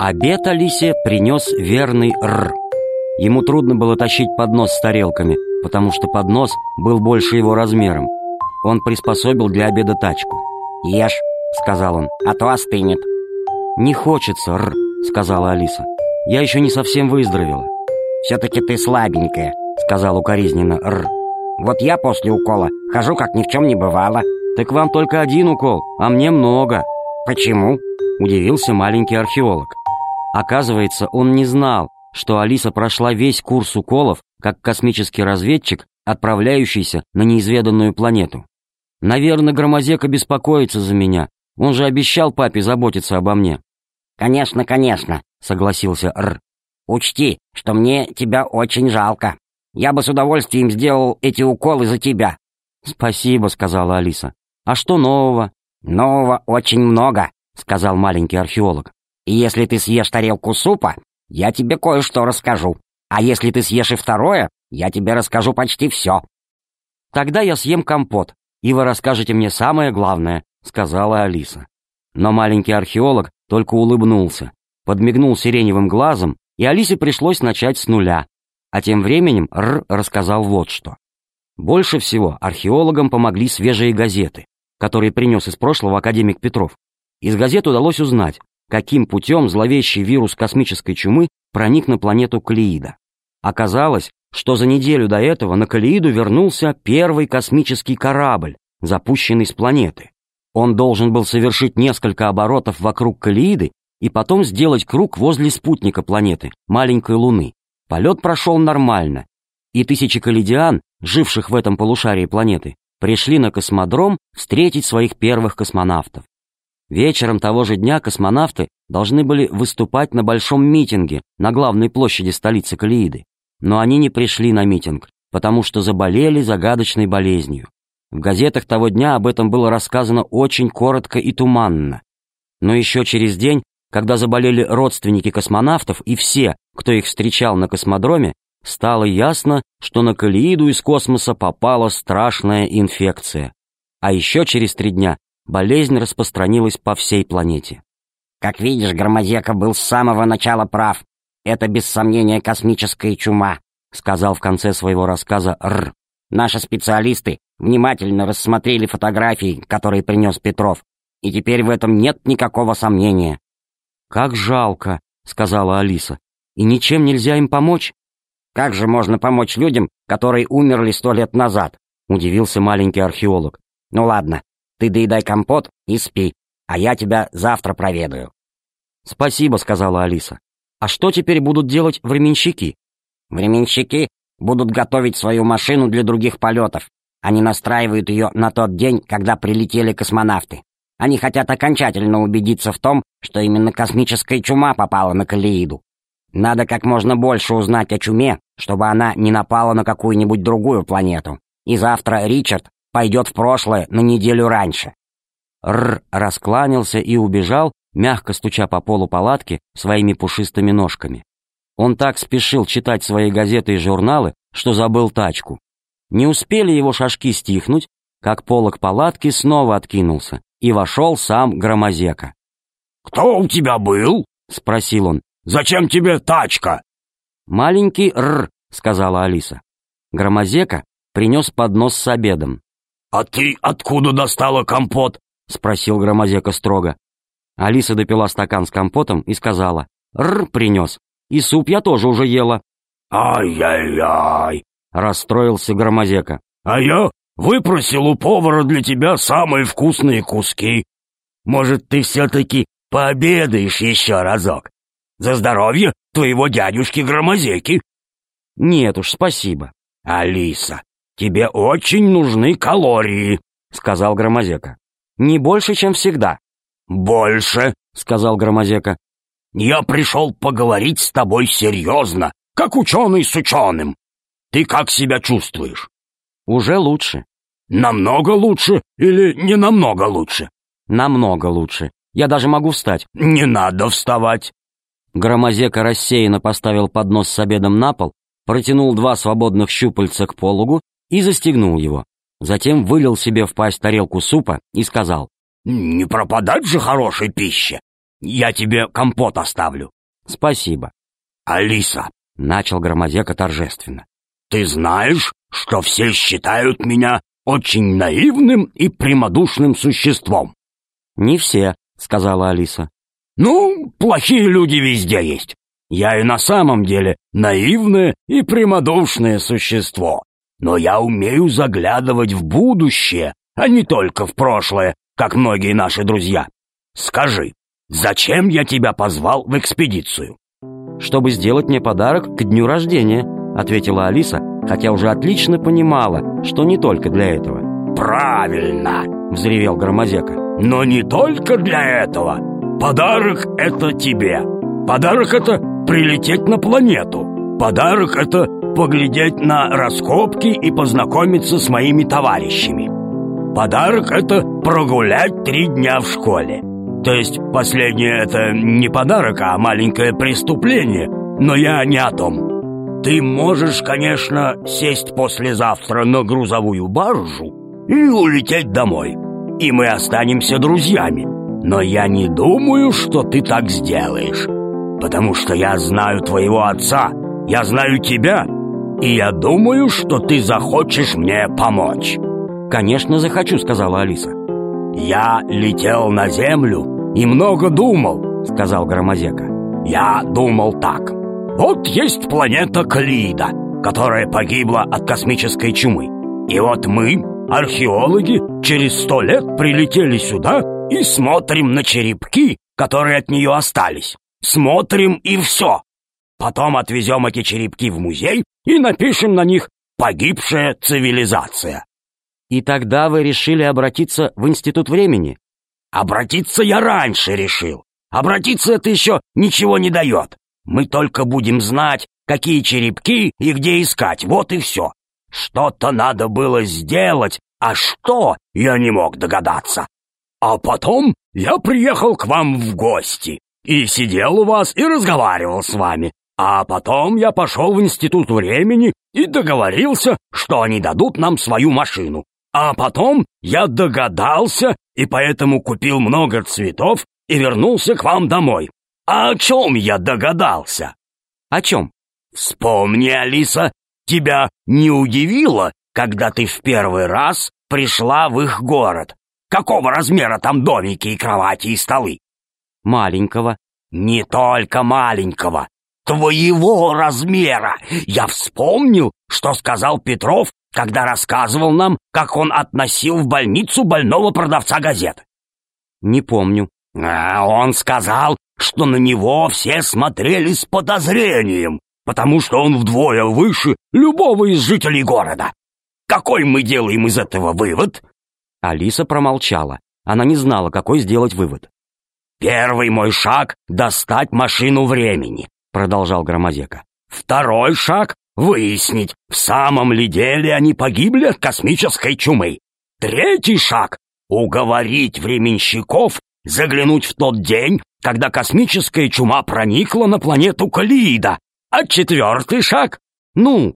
Обед Алисе принес верный Р. Ему трудно было тащить поднос с тарелками, потому что поднос был больше его размером. Он приспособил для обеда тачку. «Ешь», — сказал он, — «а то остынет». «Не хочется, Р», — сказала Алиса. «Я еще не совсем выздоровела». «Все-таки ты слабенькая», — сказал укоризненно Р. «Вот я после укола хожу, как ни в чем не бывало». «Так вам только один укол, а мне много». «Почему?» — удивился маленький археолог. Оказывается, он не знал, что Алиса прошла весь курс уколов, как космический разведчик, отправляющийся на неизведанную планету. «Наверное, Громозека беспокоится за меня. Он же обещал папе заботиться обо мне». «Конечно, конечно», — согласился Р. «Учти, что мне тебя очень жалко. Я бы с удовольствием сделал эти уколы за тебя». «Спасибо», — сказала Алиса. «А что нового?» «Нового очень много», — сказал маленький археолог. «И если ты съешь тарелку супа, я тебе кое-что расскажу. А если ты съешь и второе, я тебе расскажу почти все». «Тогда я съем компот, и вы расскажете мне самое главное», — сказала Алиса. Но маленький археолог только улыбнулся, подмигнул сиреневым глазом, и Алисе пришлось начать с нуля. А тем временем Р рассказал вот что. Больше всего археологам помогли свежие газеты, которые принес из прошлого академик Петров. Из газет удалось узнать, каким путем зловещий вирус космической чумы проник на планету Калеида. Оказалось, что за неделю до этого на Калеиду вернулся первый космический корабль, запущенный с планеты. Он должен был совершить несколько оборотов вокруг Калеиды и потом сделать круг возле спутника планеты, маленькой Луны. Полет прошел нормально, и тысячи каледиан, живших в этом полушарии планеты, пришли на космодром встретить своих первых космонавтов. Вечером того же дня космонавты должны были выступать на большом митинге на главной площади столицы Калеиды. Но они не пришли на митинг, потому что заболели загадочной болезнью. В газетах того дня об этом было рассказано очень коротко и туманно. Но еще через день, когда заболели родственники космонавтов и все, кто их встречал на космодроме, стало ясно, что на Калеиду из космоса попала страшная инфекция. А еще через 3 дня болезнь распространилась по всей планете. «Как видишь, Громозека был с самого начала прав. Это, без сомнения, космическая чума», — сказал в конце своего рассказа Р. «Наши специалисты внимательно рассмотрели фотографии, которые принес Петров, и теперь в этом нет никакого сомнения». «Как жалко», — сказала Алиса. «И ничем нельзя им помочь?» «Как же можно помочь людям, которые умерли 100 лет назад?» — удивился маленький археолог. «Ну ладно, ты доедай компот и спи, а я тебя завтра проведаю». «Спасибо», — сказала Алиса. «А что теперь будут делать временщики?» «Временщики будут готовить свою машину для других полетов. Они настраивают ее на тот день, когда прилетели космонавты. Они хотят окончательно убедиться в том, что именно космическая чума попала на Калеиду. Надо как можно больше узнать о чуме, чтобы она не напала на какую-нибудь другую планету. И завтра Ричард пойдет в прошлое на неделю раньше». Р раскланялся и убежал, мягко стуча по полу палатки своими пушистыми ножками. Он так спешил читать свои газеты и журналы, что забыл тачку. Не успели его шажки стихнуть, как полог палатки снова откинулся, и вошел сам Громозека. «Кто у тебя был?» — спросил он. «Зачем тебе тачка?» «Маленький Р», — сказала Алиса. Громозека принес поднос с обедом. «А ты откуда достала компот?» — спросил Громозека строго. Алиса допила стакан с компотом и сказала: «Р принес, и суп я тоже уже ела». «Ай-яй-яй!» — расстроился Громозека. «А я выпросил у повара для тебя самые вкусные куски. Может, ты все-таки пообедаешь еще разок? За здоровье твоего дядюшки Громозеки!» «Нет уж, спасибо». «Алиса, тебе очень нужны калории», — сказал Громозека. «Не больше, чем всегда». «Больше», — сказал Громозека. «Я пришел поговорить с тобой серьезно, как ученый с ученым. Ты как себя чувствуешь?» «Уже лучше». «Намного лучше или не намного лучше?» «Намного лучше. Я даже могу встать». «Не надо вставать». Громозека рассеянно поставил поднос с обедом на пол, протянул 2 свободных щупальца к пологу и застегнул его. Затем вылил себе в пасть тарелку супа и сказал: «Не пропадать же хорошей пище. я тебе компот оставлю». «Спасибо». «Алиса», — начал Громозека торжественно, «ты знаешь, что все считают меня очень наивным и прямодушным существом?» «Не все», — сказала Алиса. «Ну, плохие люди везде есть. Я и на самом деле наивное и прямодушное существо. Но я умею заглядывать в будущее, а не только в прошлое, как многие наши друзья. Скажи, зачем я тебя позвал в экспедицию?» «Чтобы сделать мне подарок к дню рождения», — ответила Алиса, хотя уже отлично понимала, что не только для этого. «Правильно!» — взревел Громозека. «Но не только для этого. Подарок — это тебе. Подарок — это прилететь на планету. Подарок — это поглядеть на раскопки и познакомиться с моими товарищами. Подарок — это прогулять 3 дня в школе. То есть последнее — это не подарок, а маленькое преступление, но я не о том. Ты можешь, конечно, сесть послезавтра на грузовую баржу и улететь домой, и мы останемся друзьями. Но я не думаю, что ты так сделаешь, потому что я знаю твоего отца, я знаю тебя, и я думаю, что ты захочешь мне помочь». «Конечно, захочу», — сказала Алиса. «Я летел на Землю и много думал», — сказал Громозека. «Я думал так. Вот есть планета Клида, которая погибла от космической чумы. И вот мы, археологи, через 100 лет прилетели сюда и смотрим на черепки, которые от нее остались. Смотрим и все. Потом отвезем эти черепки в музей и напишем на них «Погибшая цивилизация». «И тогда вы решили обратиться в Институт времени?» «Обратиться я раньше решил. Обратиться это еще ничего не дает. Мы только будем знать, какие черепки и где искать, вот и все. Что-то надо было сделать, а что, я не мог догадаться. А потом я приехал к вам в гости и сидел у вас и разговаривал с вами. А потом я пошел в Институт времени и договорился, что они дадут нам свою машину. А потом я догадался и поэтому купил много цветов и вернулся к вам домой. А о чем я догадался?» «О чем?» «Вспомни, Алиса, тебя не удивило, когда ты в первый раз пришла в их город? Какого размера там домики и кровати и столы?» «Маленького». «Не только маленького, твоего размера. Я вспомнил, что сказал Петров, когда рассказывал нам, как он относил в больницу больного продавца газет». «Не помню». Он сказал, что на него все смотрели с подозрением, потому что он вдвое выше любого из жителей города. Какой мы делаем из этого вывод?» Алиса промолчала. Она не знала, какой сделать вывод. «Первый мой шаг — достать машину времени», — продолжал Громозека. «Второй шаг — выяснить, в самом ли деле они погибли от космической чумы. Третий шаг — уговорить временщиков заглянуть в тот день, когда космическая чума проникла на планету Клида. А четвертый шаг? Ну,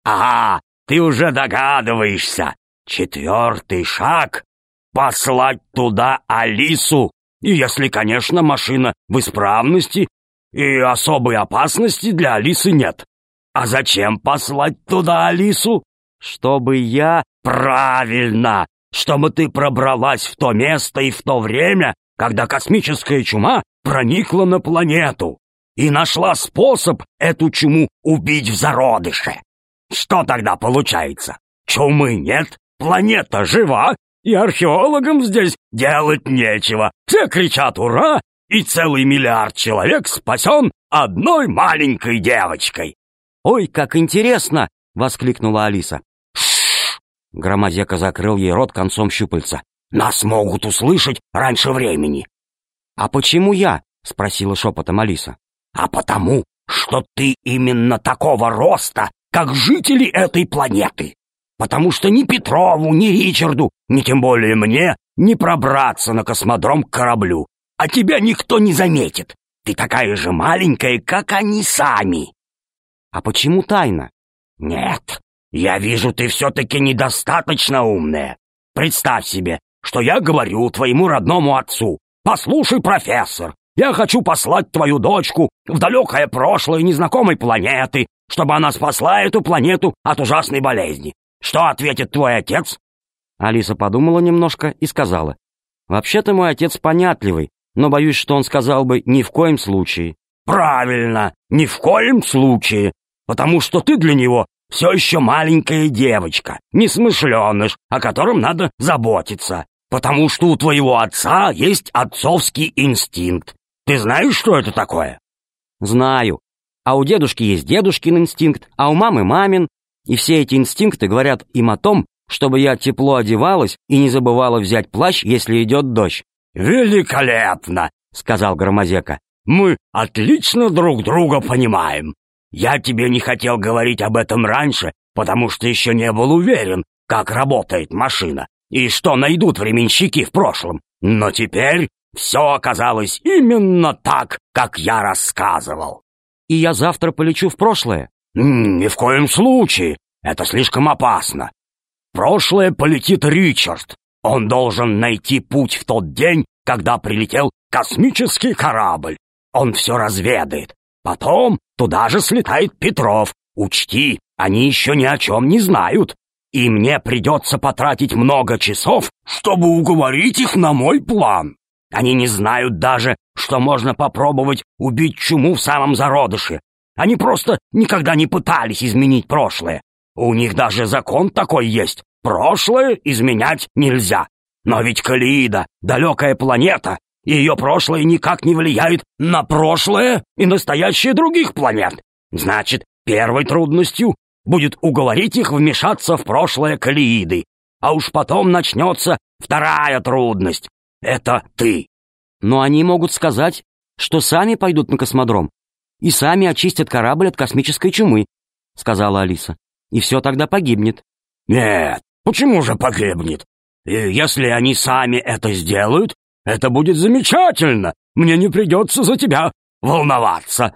ты уже догадываешься. Четвертый шаг — послать туда Алису. И если, конечно, машина в исправности и особой опасности для Алисы нет. А зачем послать туда Алису? Чтобы я... Правильно! Чтобы ты пробралась в то место и в то время, когда космическая чума проникла на планету и нашла способ эту чуму убить в зародыше. Что тогда получается? Чумы нет, планета жива, и археологам здесь делать нечего. Все кричат «Ура!», и целый миллиард человек спасен одной маленькой девочкой. «Ой, как интересно!» — воскликнула Алиса. «Шш!» — Громозека закрыл ей рот концом щупальца. «Нас могут услышать раньше времени». «А почему я?» — спросила шепотом Алиса. «А потому, что ты именно такого роста, как жители этой планеты. Потому что ни Петрову, ни Ричарду, ни тем более мне не пробраться на космодром к кораблю. А тебя никто не заметит. Ты такая же маленькая, как они сами». «А почему тайна?» «Нет, я вижу, ты все-таки недостаточно умная. Представь себе, что я говорю твоему родному отцу: послушай, профессор, Я хочу послать твою дочку в далекое прошлое незнакомой планеты, чтобы она спасла эту планету от ужасной болезни. Что ответит твой отец?» Алиса подумала немножко и сказала: «Вообще-то мой отец понятливый, но боюсь, что он сказал бы ни в коем случае». «Правильно, ни в коем случае, потому что ты для него все еще маленькая девочка, несмышленыш, о котором надо заботиться, потому что у твоего отца есть отцовский инстинкт. Ты знаешь, что это такое?» «Знаю. А у дедушки есть дедушкин инстинкт, а у мамы мамин. И все эти инстинкты говорят им о том, чтобы я тепло одевалась и не забывала взять плащ, если идет дождь». «Великолепно!» — сказал Громозека. «Мы отлично друг друга понимаем. Я тебе не хотел говорить об этом раньше, потому что еще не был уверен, как работает машина и что найдут временщики в прошлом. Но теперь все оказалось именно так, как я рассказывал». «И я завтра полечу в прошлое?» «Ни в коем случае. Это слишком опасно. В прошлое полетит Ричард. Он должен найти путь в тот день, когда прилетел космический корабль. Он все разведает. Потом туда же слетает Петров. Учти, они еще ни о чем не знают. И мне придется потратить много часов, чтобы уговорить их на мой план. Они не знают даже, что можно попробовать убить чуму в самом зародыше. Они просто никогда не пытались изменить прошлое. У них даже закон такой есть. Прошлое изменять нельзя. Но ведь Калеида — далекая планета, и ее прошлое никак не влияет на прошлое и настоящее других планет. Значит, первой трудностью будет уговорить их вмешаться в прошлое Калеиды. А уж потом начнется вторая трудность. Это ты. Но они могут сказать, что сами пойдут на космодром и сами очистят корабль от космической чумы, — сказала Алиса. И все тогда погибнет. Нет, почему же погибнет? И если они сами это сделают, это будет замечательно. Мне не придется за тебя волноваться.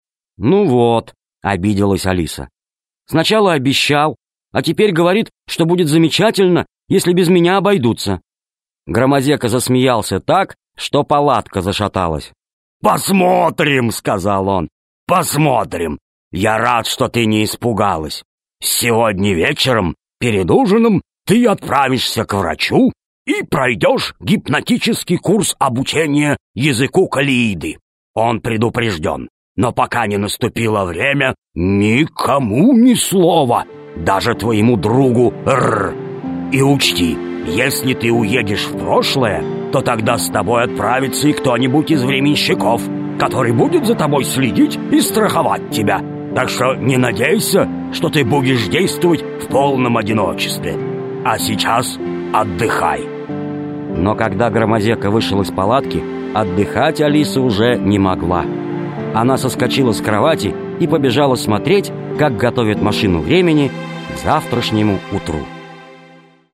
Ну вот, обиделась Алиса. Сначала обещал, а теперь говорит, что будет замечательно, если без меня обойдутся. Громозека засмеялся так, что палатка зашаталась. «Посмотрим», — сказал он, — «посмотрим. Я рад, что ты не испугалась. Сегодня вечером, перед ужином, ты отправишься к врачу и пройдешь гипнотический курс обучения языку Калеиды. Он предупрежден, но пока не наступило время, никому ни слова, даже твоему другу Р. И учти, если ты уедешь в прошлое, то тогда с тобой отправится и кто-нибудь из временщиков, который будет за тобой следить и страховать тебя. Так что не надейся, что ты будешь действовать в полном одиночестве. А сейчас отдыхай». Но когда Громозека вышел из палатки, отдыхать Алиса уже не могла. Она соскочила с кровати и побежала смотреть, как готовят машину времени к завтрашнему утру.